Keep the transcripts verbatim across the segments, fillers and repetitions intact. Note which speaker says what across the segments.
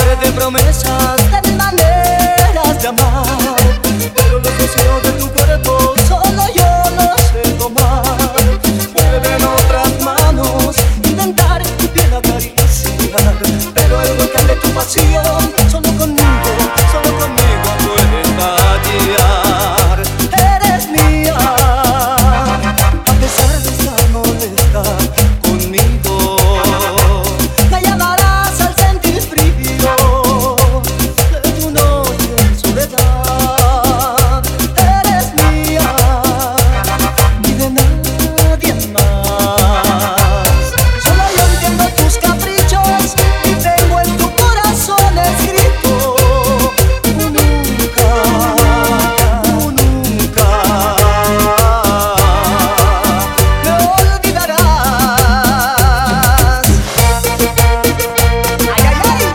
Speaker 1: mujer de promesas, de mil maneras de amar, pero los deseos de tu cuerpo solo yo los sé tomar. Pueden otras manos intentar tu piel acariciar, pero el volcán de tu pasión solo conmigo, solo conmigo puedes batear. Eres mía, a pesar de estar molesta conmigo. Me llamarás al sentir frío de tu noche en soledad. Eres mía y de nadie más. Solo yo entiendo tus caprichos y tengo en tu corazón escrito: tú nunca, tú nunca me olvidarás. Ay, ay, ay.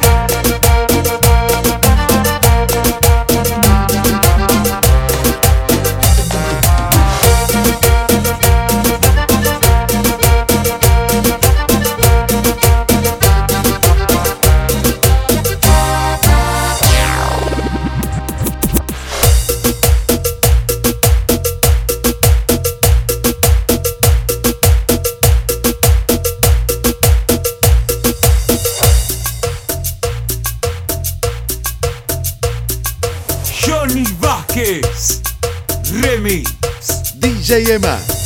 Speaker 2: Johnny Vázquez Remix.
Speaker 3: D J Emma.